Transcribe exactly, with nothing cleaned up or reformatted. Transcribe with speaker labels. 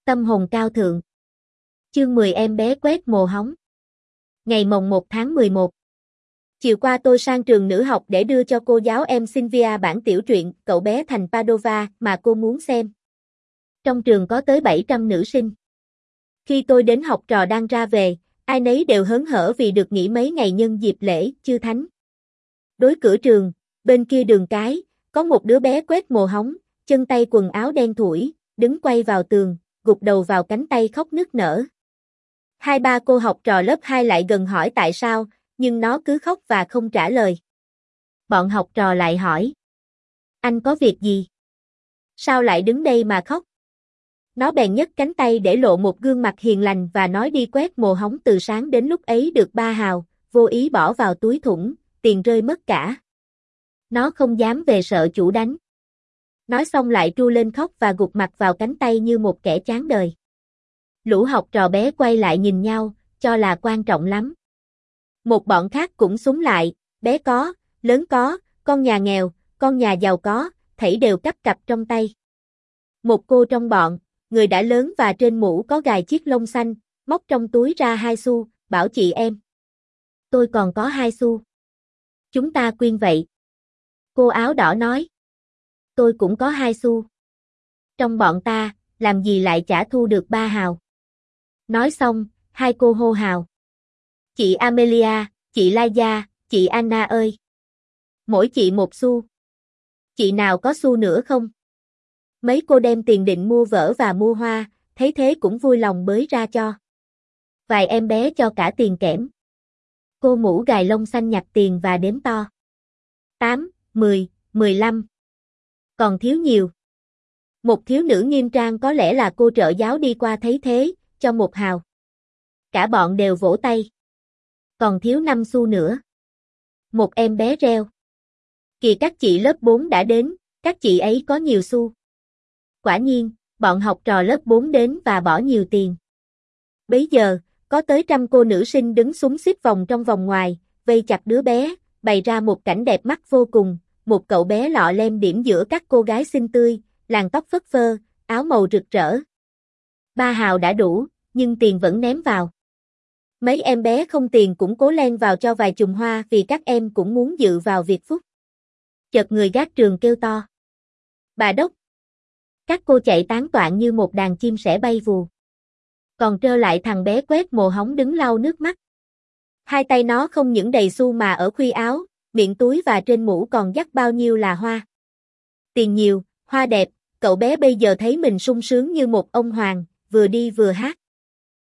Speaker 1: Tâm hồn cao thượng. Chương mười em bé quét mồ hóng. Ngày mồng một tháng mười một. Chiều qua tôi sang trường nữ học để đưa cho cô giáo em Sylvia bản tiểu truyện Cậu bé thành Padova mà cô muốn xem. Trong trường có tới bảy trăm nữ sinh. Khi tôi đến học trò đang ra về, ai nấy đều hớn hở vì được nghỉ mấy ngày nhân dịp lễ Chư Thánh. Đối cửa trường, bên kia đường cái, có một đứa bé quét mồ hóng, chân tay quần áo đen thủi, đứng quay vào tường, gục đầu vào cánh tay khóc nức nở. Hai ba cô học trò lớp hai lại gần hỏi tại sao, nhưng nó cứ khóc và không trả lời. Bọn học trò lại hỏi: Anh có việc gì? Sao lại đứng đây mà khóc? Nó bèn nhấc cánh tay để lộ một gương mặt hiền lành và nói đi quét mồ hóng từ sáng đến lúc ấy được ba hào, vô ý bỏ vào túi thủng, tiền rơi mất cả. Nó không dám về sợ chủ đánh. Nói xong lại tru lên khóc và gục mặt vào cánh tay như một kẻ chán đời. Lũ học trò bé quay lại nhìn nhau, cho là quan trọng lắm. Một bọn khác cũng xúm lại, bé có, lớn có, con nhà nghèo, con nhà giàu có, thảy đều cắp cặp trong tay. Một cô trong bọn, người đã lớn và trên mũ có gài chiếc lông xanh, móc trong túi ra hai xu, bảo chị em: Tôi còn có hai xu. Chúng ta quyên vậy. Cô áo đỏ nói: Tôi cũng có hai xu. Trong bọn ta, làm gì lại chả thu được ba hào. Nói xong, hai cô hô hào: Chị Amelia, chị Laia, chị Anna ơi! Mỗi chị một xu. Chị nào có xu nữa không? Mấy cô đem tiền định mua vở và mua hoa, thấy thế cũng vui lòng bới ra cho. Vài em bé cho cả tiền kẽm. Cô mũ gài lông xanh nhặt tiền và đếm to. tám, mười, mười lăm. Còn thiếu nhiều. Một thiếu nữ nghiêm trang có lẽ là cô trợ giáo đi qua thấy thế, cho một hào. Cả bọn đều vỗ tay. Còn thiếu năm xu nữa. Một em bé reo: Kìa các chị lớp bốn đã đến, các chị ấy có nhiều xu. Quả nhiên, bọn học trò lớp bốn đến và bỏ nhiều tiền. Bấy giờ, có tới trăm cô nữ sinh đứng xúm xít vòng trong vòng ngoài, vây chặt đứa bé, bày ra một cảnh đẹp mắt vô cùng, một cậu bé lọ lem điểm giữa các cô gái xinh tươi, làn tóc phất phơ, áo màu rực rỡ. Ba hào đã đủ, nhưng tiền vẫn ném vào. Mấy em bé không tiền cũng cố len vào cho vài chùm hoa vì các em cũng muốn dự vào việc phúc. Chợt người gác trường kêu to: Bà đốc! Các cô chạy tán toạn như một đàn chim sẻ bay vù. Còn trơ lại thằng bé quét mồ hóng đứng lau nước mắt. Hai tay nó không những đầy xu mà ở khuy áo, miệng túi và trên mũ còn dắt bao nhiêu là hoa. Tiền nhiều, hoa đẹp, cậu bé bây giờ thấy mình sung sướng như một ông hoàng, vừa đi vừa hát.